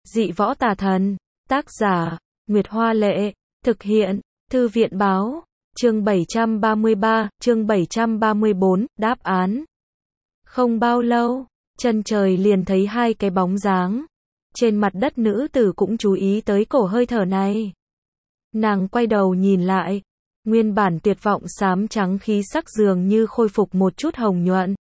Dị võ tà thần. Tác giả, Nguyệt Hoa Lệ. Thực hiện, Thư viện Báo. Chương 733, chương 734, đáp án. Không bao lâu, chân trời liền thấy hai cái bóng dáng. Trên mặt đất nữ tử cũng chú ý tới cổ hơi thở này. Nàng quay đầu nhìn lại. Nguyên bản tuyệt vọng xám trắng khí sắc dường như khôi phục một chút hồng nhuận.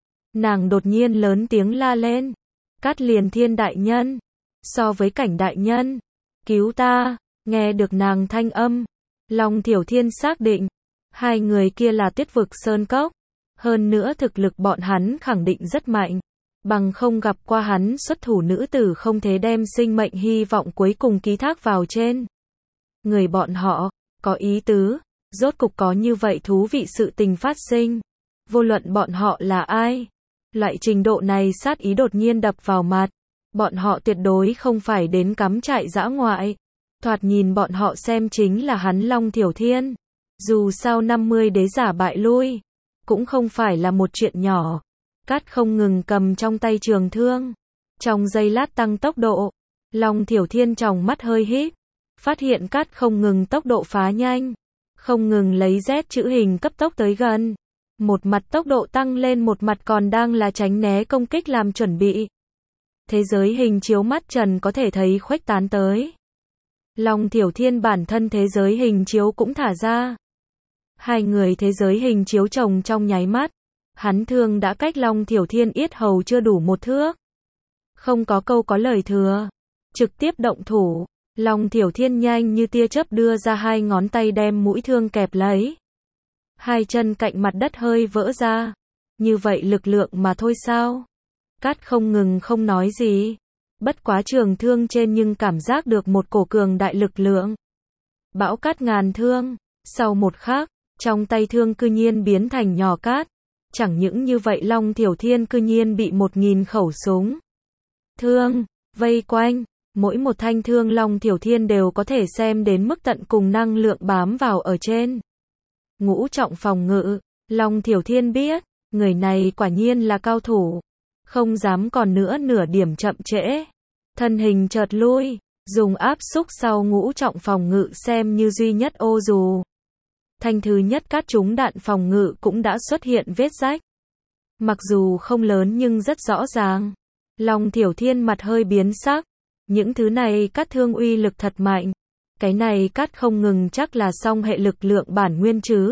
Nàng đột nhiên lớn tiếng la lên. Cát Liền Thiên đại nhân. So với Cảnh đại nhân. Cứu ta. Nghe được nàng thanh âm. Long Thiểu Thiên xác định. Hai người kia là Tuyết Vực Sơn Cốc. Hơn nữa thực lực bọn hắn khẳng định rất mạnh. Bằng không gặp qua hắn xuất thủ nữ tử không thể đem sinh mệnh hy vọng cuối cùng ký thác vào trên người bọn họ. Có ý tứ. Rốt cục có như vậy thú vị sự tình phát sinh. Vô luận bọn họ là ai. Loại trình độ này sát ý đột nhiên đập vào mặt. Bọn họ tuyệt đối không phải đến cắm trại dã ngoại. Thoạt nhìn bọn họ xem chính là hắn Long Thiểu Thiên. Dù sao 50 đế giả bại lui. Cũng không phải là một chuyện nhỏ. Cát không ngừng cầm trong tay trường thương. Trong giây lát tăng tốc độ. Long Thiểu Thiên tròng mắt hơi híp. Phát hiện Cát không ngừng tốc độ phá nhanh. Không ngừng lấy Z chữ hình cấp tốc tới gần. Một mặt tốc độ tăng lên, một mặt còn đang là tránh né công kích làm chuẩn bị. Thế giới hình chiếu mắt trần có thể thấy khuếch tán tới. Long Thiểu Thiên bản thân thế giới hình chiếu cũng thả ra. Hai người thế giới hình chiếu chồng trong nháy mắt. Hắn thương đã cách Long Thiểu Thiên yết hầu chưa đủ một thước. Không có câu có lời thừa. Trực tiếp động thủ. Long Thiểu Thiên nhanh như tia chớp đưa ra hai ngón tay đem mũi thương kẹp lấy. Hai chân cạnh mặt đất hơi vỡ ra. Như vậy lực lượng mà thôi sao? Cát không ngừng không nói gì. Bất quá trường thương trên nhưng cảm giác được một cổ cường đại lực lượng. Bão cát ngàn thương. Sau một khắc, trong tay thương cư nhiên biến thành nhỏ cát. Chẳng những như vậy Long Thiểu Thiên cư nhiên bị 1000 khẩu súng thương vây quanh. Mỗi một thanh thương Long Thiểu Thiên đều có thể xem đến mức tận cùng năng lượng bám vào ở trên. Ngũ trọng phòng ngự. Long Thiểu Thiên biết, người này quả nhiên là cao thủ. Không dám còn nữa nửa điểm chậm trễ. Thân hình chợt lui, dùng áp xúc sau ngũ trọng phòng ngự xem như duy nhất ô dù. Thanh thứ nhất cát trúng đạn phòng ngự cũng đã xuất hiện vết rách. Mặc dù không lớn nhưng rất rõ ràng. Long Thiểu Thiên mặt hơi biến sắc. Những thứ này cát thương uy lực thật mạnh. Cái này cát không ngừng chắc là song hệ lực lượng bản nguyên chứ.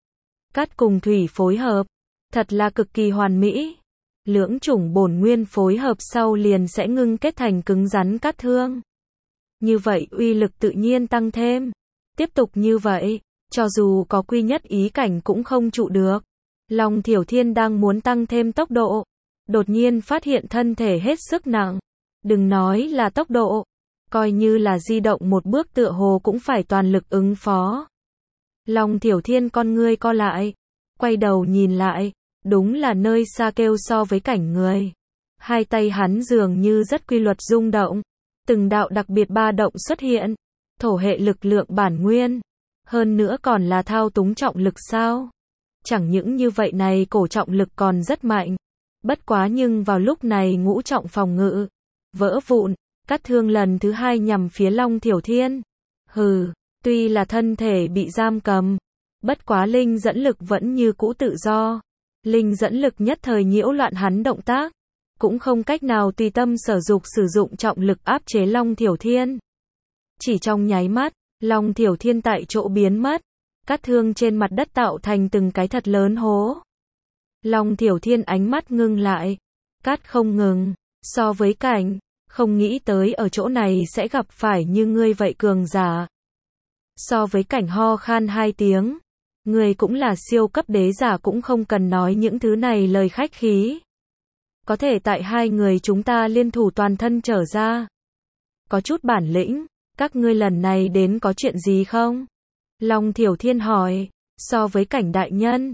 Cát cùng thủy phối hợp. Thật là cực kỳ hoàn mỹ. Lưỡng chủng bổn nguyên phối hợp sau liền sẽ ngưng kết thành cứng rắn cát thương. Như vậy uy lực tự nhiên tăng thêm. Tiếp tục như vậy, cho dù có quy nhất ý cảnh cũng không trụ được. Long Thiểu Thiên đang muốn tăng thêm tốc độ. Đột nhiên phát hiện thân thể hết sức nặng. Đừng nói là tốc độ. Coi như là di động một bước tựa hồ cũng phải toàn lực ứng phó. Long Thiểu Thiên con ngươi co lại. Quay đầu nhìn lại. Đúng là nơi xa kêu so với Cảnh người. Hai tay hắn dường như rất quy luật rung động. Từng đạo đặc biệt ba động xuất hiện. Thổ hệ lực lượng bản nguyên. Hơn nữa còn là thao túng trọng lực sao. Chẳng những như vậy này cổ trọng lực còn rất mạnh. Bất quá nhưng vào lúc này ngũ trọng phòng ngự vỡ vụn. Cát thương lần thứ hai nhằm phía Long Thiểu Thiên. Hừ, tuy là thân thể bị giam cầm. Bất quá linh dẫn lực vẫn như cũ tự do. Linh dẫn lực nhất thời nhiễu loạn hắn động tác. Cũng không cách nào tùy tâm sở dục sử dụng trọng lực áp chế Long Thiểu Thiên. Chỉ trong nháy mắt, Long Thiểu Thiên tại chỗ biến mất. Cát thương trên mặt đất tạo thành từng cái thật lớn hố. Long Thiểu Thiên ánh mắt ngưng lại. Cát không ngừng. So với Cảnh, không nghĩ tới ở chỗ này sẽ gặp phải như ngươi vậy cường giả. So với Cảnh ho khan hai tiếng. Ngươi cũng là siêu cấp đế giả cũng không cần nói những thứ này lời khách khí. Có thể tại hai người chúng ta liên thủ toàn thân trở ra. Có chút bản lĩnh, các ngươi lần này đến có chuyện gì không? Long Thiểu Thiên hỏi, so với Cảnh đại nhân.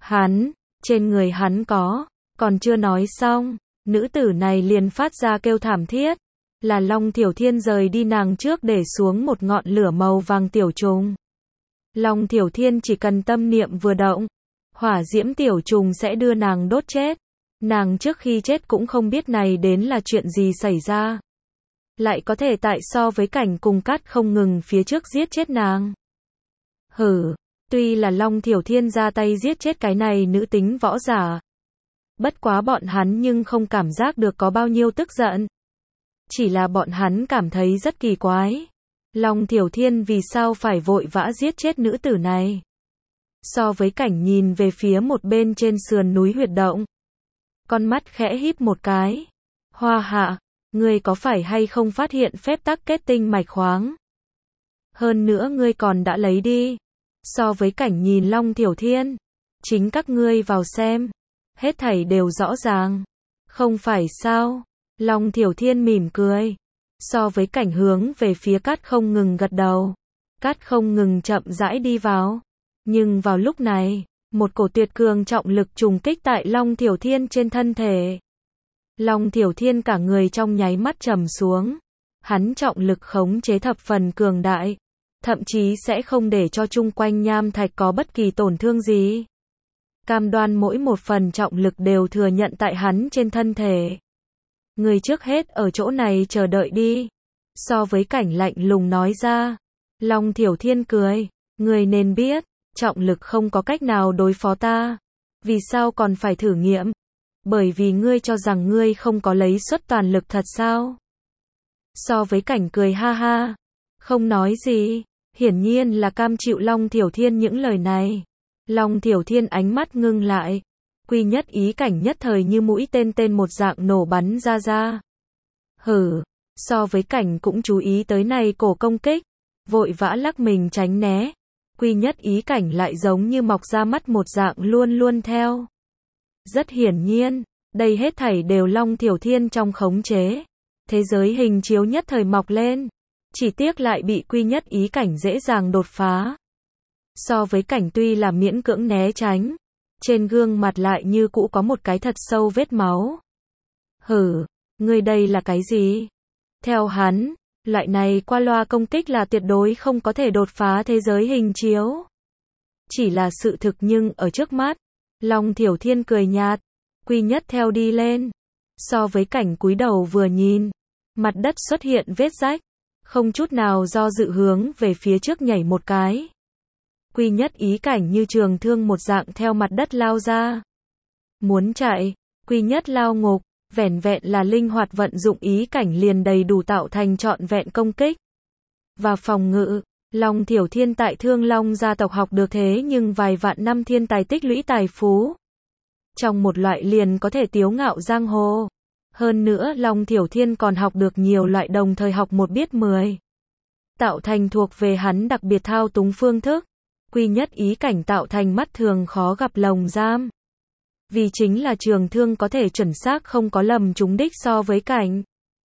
Trên người hắn có, còn chưa nói xong, nữ tử này liền phát ra kêu thảm thiết. Là Long Thiểu Thiên rời đi nàng trước để xuống một ngọn lửa màu vàng tiểu trùng. Long Thiểu Thiên chỉ cần tâm niệm vừa động, hỏa diễm tiểu trùng sẽ đưa nàng đốt chết. Nàng trước khi chết cũng không biết này đến là chuyện gì xảy ra. lại có thể tại so với cảnh cùng Cát không ngừng phía trước giết chết nàng. Tuy là Long Thiểu Thiên ra tay giết chết cái này nữ tính võ giả. Bất quá bọn hắn nhưng không cảm giác được có bao nhiêu tức giận. Chỉ là bọn hắn cảm thấy rất kỳ quái. Long Thiểu Thiên vì sao phải vội vã giết chết nữ tử này? So với cảnh nhìn về phía một bên trên sườn núi huyệt động. Con mắt khẽ híp một cái. Hoa Hạ, ngươi có phải hay không phát hiện phép tắc kết tinh mạch khoáng? Hơn nữa ngươi còn đã lấy đi. So với cảnh nhìn Long Thiểu Thiên. Chính các ngươi vào xem. Hết thảy đều rõ ràng. Không phải sao? Long Thiểu Thiên mỉm cười. So với cảnh hướng về phía Cát không ngừng gật đầu. Cát không ngừng chậm rãi đi vào. Nhưng vào lúc này, một cổ tuyệt cường trọng lực trùng kích tại Long Thiểu Thiên trên thân thể. Long Thiểu Thiên cả người trong nháy mắt trầm xuống. Hắn trọng lực khống chế thập phần cường đại. Thậm chí sẽ không để cho chung quanh nham thạch có bất kỳ tổn thương gì. Cam đoan mỗi một phần trọng lực đều thừa nhận tại hắn trên thân thể. Người trước hết ở chỗ này chờ đợi đi. So với cảnh lạnh lùng nói ra. Long Thiểu Thiên cười. Người nên biết, trọng lực không có cách nào đối phó ta. Vì sao còn phải thử nghiệm? Bởi vì ngươi cho rằng ngươi không có lấy suất toàn lực thật sao? So với cảnh cười ha ha. Không nói gì. Hiển nhiên là cam chịu Long Thiểu Thiên những lời này. Long Thiểu Thiên ánh mắt ngưng lại. Quy nhất ý cảnh nhất thời như mũi tên một dạng nổ bắn ra. So với cảnh cũng chú ý tới này cổ công kích. Vội vã lắc mình tránh né. Quy nhất ý cảnh lại giống như mọc ra mắt một dạng luôn luôn theo. Rất hiển nhiên, đây hết thảy đều Long Thiểu Thiên trong khống chế. Thế giới hình chiếu nhất thời mọc lên. Chỉ tiếc lại bị quy nhất ý cảnh dễ dàng đột phá. So với cảnh tuy là miễn cưỡng né tránh. Trên gương mặt lại như cũ có một cái thật sâu vết máu. Ngươi đây là cái gì? Theo hắn, loại này qua loa công kích là tuyệt đối không có thể đột phá thế giới hình chiếu. Chỉ là sự thực nhưng ở trước mắt. Long Thiểu Thiên cười nhạt. Quy nhất theo đi lên. So với cảnh cúi đầu vừa nhìn. Mặt đất xuất hiện vết rách. Không chút nào do dự hướng về phía trước nhảy một cái. Quy nhất ý cảnh như trường thương một dạng theo mặt đất lao ra. Muốn chạy, quy nhất lao ngục, vẻn vẹn là linh hoạt vận dụng ý cảnh liền đầy đủ tạo thành trọn vẹn công kích. Và phòng ngự, Long Thiểu Thiên tại Thương Long gia tộc học được thế nhưng vài vạn năm thiên tài tích lũy tài phú. Trong một loại liền có thể tiếu ngạo giang hồ. Hơn nữa Long Thiểu Thiên còn học được nhiều loại đồng thời học một biết 10. Tạo thành thuộc về hắn đặc biệt thao túng phương thức. Quy nhất ý cảnh tạo thành mắt thường khó gặp lồng giam. Vì chính là trường thương có thể chuẩn xác không có lầm trúng đích so với cảnh.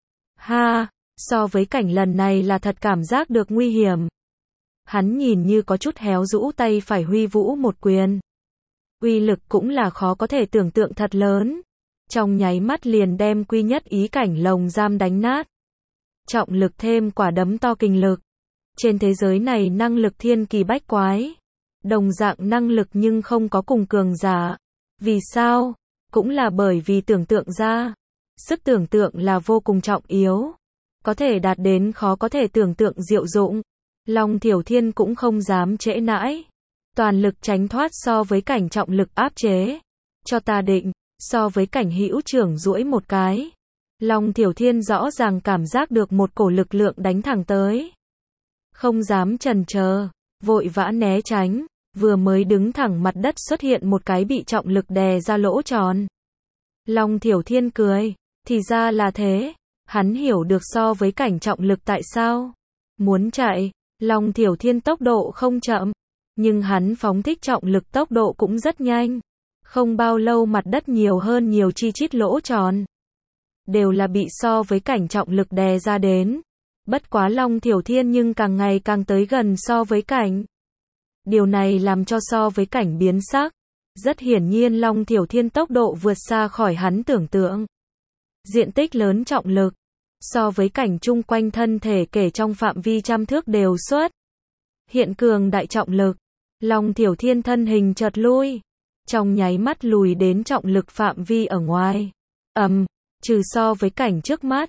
So với cảnh lần này là thật cảm giác được nguy hiểm. Hắn nhìn như có chút héo rũ tay phải huy vũ một quyền. Uy lực cũng là khó có thể tưởng tượng thật lớn. Trong nháy mắt liền đem quy nhất ý cảnh lồng giam đánh nát. Trọng lực thêm quả đấm to kinh lực. Trên thế giới này năng lực thiên kỳ bách quái. Đồng dạng năng lực nhưng không có cùng cường giả. Vì sao? Cũng là bởi vì tưởng tượng ra. Sức tưởng tượng là vô cùng trọng yếu. Có thể đạt đến khó có thể tưởng tượng diệu dụng. Long Thiểu Thiên cũng không dám trễ nãi. Toàn lực tránh thoát so với cảnh trọng lực áp chế. Cho ta định, so với cảnh hữu trưởng duỗi một cái. Long Thiểu Thiên rõ ràng cảm giác được một cổ lực lượng đánh thẳng tới. Không dám chần chờ, vội vã né tránh, vừa mới đứng thẳng mặt đất xuất hiện một cái bị trọng lực đè ra lỗ tròn. Long Thiểu Thiên cười, thì ra là thế, hắn hiểu được so với cảnh trọng lực tại sao. Muốn chạy, Long Thiểu Thiên tốc độ không chậm, nhưng hắn phóng thích trọng lực tốc độ cũng rất nhanh. Không bao lâu mặt đất nhiều hơn nhiều chi chít lỗ tròn. Đều là bị so với cảnh trọng lực đè ra đến. Bất quá Long Thiểu Thiên nhưng càng ngày càng tới gần so với cảnh. Điều này làm cho so với cảnh biến sắc. Rất hiển nhiên Long Thiểu Thiên tốc độ vượt xa khỏi hắn tưởng tượng. Diện tích lớn trọng lực. So với cảnh chung quanh thân thể kể trong phạm vi trăm thước đều xuất. Hiện cường đại trọng lực. Long Thiểu Thiên thân hình chợt lui. Trong nháy mắt lùi đến trọng lực phạm vi ở ngoài. Trừ so với cảnh trước mắt.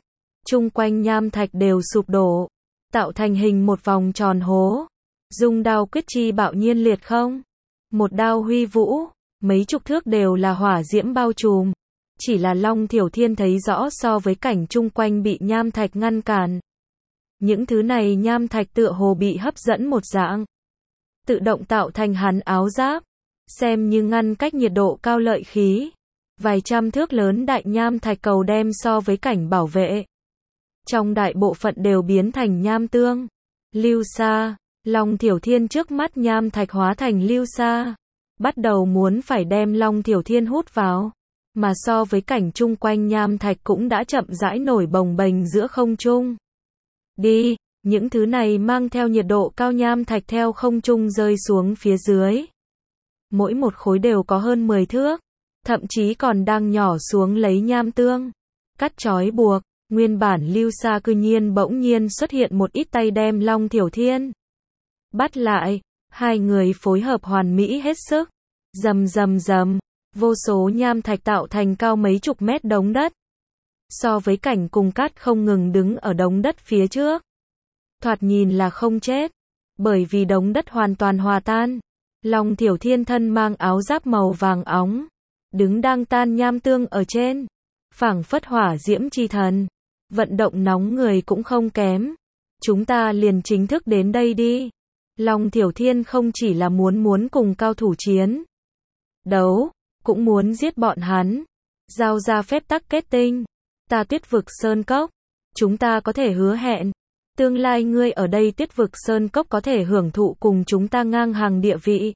chung quanh nham thạch đều sụp đổ, tạo thành hình một vòng tròn hố. Dung đao quyết chi bạo nhiên liệt không? Một đao huy vũ, mấy chục thước đều là hỏa diễm bao trùm. Chỉ là Long Thiểu Thiên thấy rõ so với cảnh chung quanh bị nham thạch ngăn cản. Những thứ này nham thạch tựa hồ bị hấp dẫn một dạng. Tự động tạo thành hắn áo giáp. Xem như ngăn cách nhiệt độ cao lợi khí. Vài trăm thước lớn đại nham thạch cầu đem so với cảnh bảo vệ. Trong đại bộ phận đều biến thành nham tương. Lưu sa, Long Thiểu Thiên trước mắt nham thạch hóa thành lưu sa. Bắt đầu muốn phải đem Long Thiểu Thiên hút vào. Mà so với cảnh chung quanh nham thạch cũng đã chậm rãi nổi bồng bềnh giữa không trung. Đi, những thứ này mang theo nhiệt độ cao nham thạch theo không trung rơi xuống phía dưới. Mỗi một khối đều có hơn 10 thước, thậm chí còn đang nhỏ xuống lấy nham tương. Cắt trói buộc, nguyên bản lưu sa cư nhiên bỗng nhiên xuất hiện một ít tay đem Long Thiểu Thiên bắt lại, hai người phối hợp hoàn mỹ hết sức. Rầm rầm rầm, vô số nham thạch tạo thành cao mấy chục mét đống đất. So với cảnh cùng cát không ngừng đứng ở đống đất phía trước. Thoạt nhìn là không chết, bởi vì đống đất hoàn toàn hòa tan. Long Thiểu Thiên thân mang áo giáp màu vàng óng, đứng đang tan nham tương ở trên, phảng phất hỏa diễm chi thần, vận động nóng người cũng không kém. Chúng ta liền chính thức đến đây đi. Long Thiểu Thiên không chỉ là muốn cùng cao thủ chiến đấu, cũng muốn giết bọn hắn, giao ra phép tắc kết tinh. Ta Tuyết vực Sơn Cốc, chúng ta có thể hứa hẹn, tương lai ngươi ở đây Tuyết vực Sơn Cốc có thể hưởng thụ cùng chúng ta ngang hàng địa vị.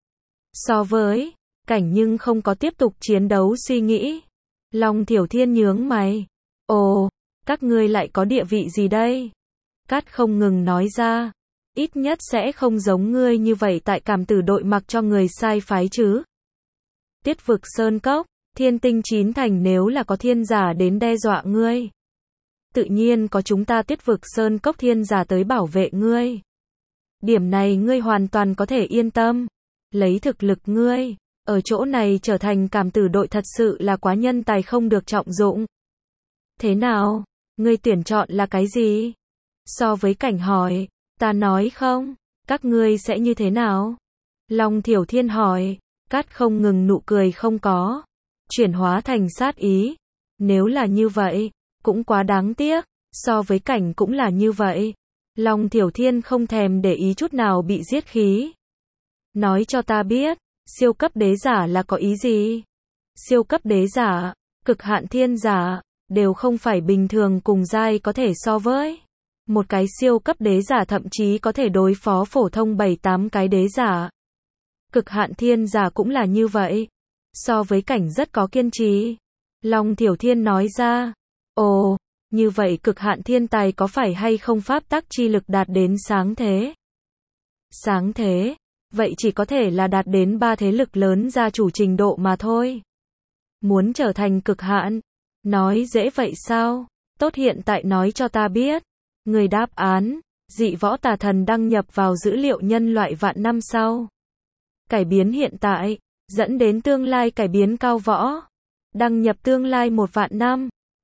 So với cảnh nhưng không có tiếp tục chiến đấu suy nghĩ. Long Thiểu Thiên nhướng mày. Ồ, các ngươi lại có địa vị gì đây? Cát không ngừng nói ra. Ít nhất sẽ không giống ngươi như vậy tại Cảm Tử đội mặc cho người sai phái chứ. Tuyết vực Sơn Cốc, Thiên Tinh Chín Thành nếu là có thiên giả đến đe dọa ngươi. Tự nhiên có chúng ta Tuyết vực Sơn Cốc thiên giả tới bảo vệ ngươi. Điểm này ngươi hoàn toàn có thể yên tâm. Lấy thực lực ngươi, ở chỗ này trở thành Cảm Tử đội thật sự là quá nhân tài không được trọng dụng. Thế nào? Ngươi tuyển chọn là cái gì? So với cảnh hỏi, ta nói không, các ngươi sẽ như thế nào? Long Thiểu Thiên hỏi, Cát không ngừng nụ cười không có, chuyển hóa thành sát ý. Nếu là như vậy, cũng quá đáng tiếc, so với cảnh cũng là như vậy. Long Thiểu Thiên không thèm để ý chút nào bị giết khí. Nói cho ta biết, siêu cấp đế giả là có ý gì? Siêu cấp đế giả, cực hạn thiên giả, đều không phải bình thường cùng giai có thể so với. Một cái siêu cấp đế giả thậm chí có thể đối phó phổ thông 7-8 cái đế giả. Cực hạn thiên giả cũng là như vậy. So với cảnh rất có kiên trì. Long Thiểu Thiên nói ra. Ồ, như vậy cực hạn thiên tài có phải hay không pháp tắc chi lực đạt đến sáng thế? Sáng thế, vậy chỉ có thể là đạt đến 3 thế lực lớn gia chủ trình độ mà thôi. Muốn trở thành cực hạn, nói dễ vậy sao? Tốt, hiện tại nói cho ta biết. Người đáp án, dị võ tà thần đăng nhập vào dữ liệu nhân loại vạn năm sau. Cải biến hiện tại, dẫn đến tương lai cải biến cao võ. Đăng nhập tương lai 1 vạn năm.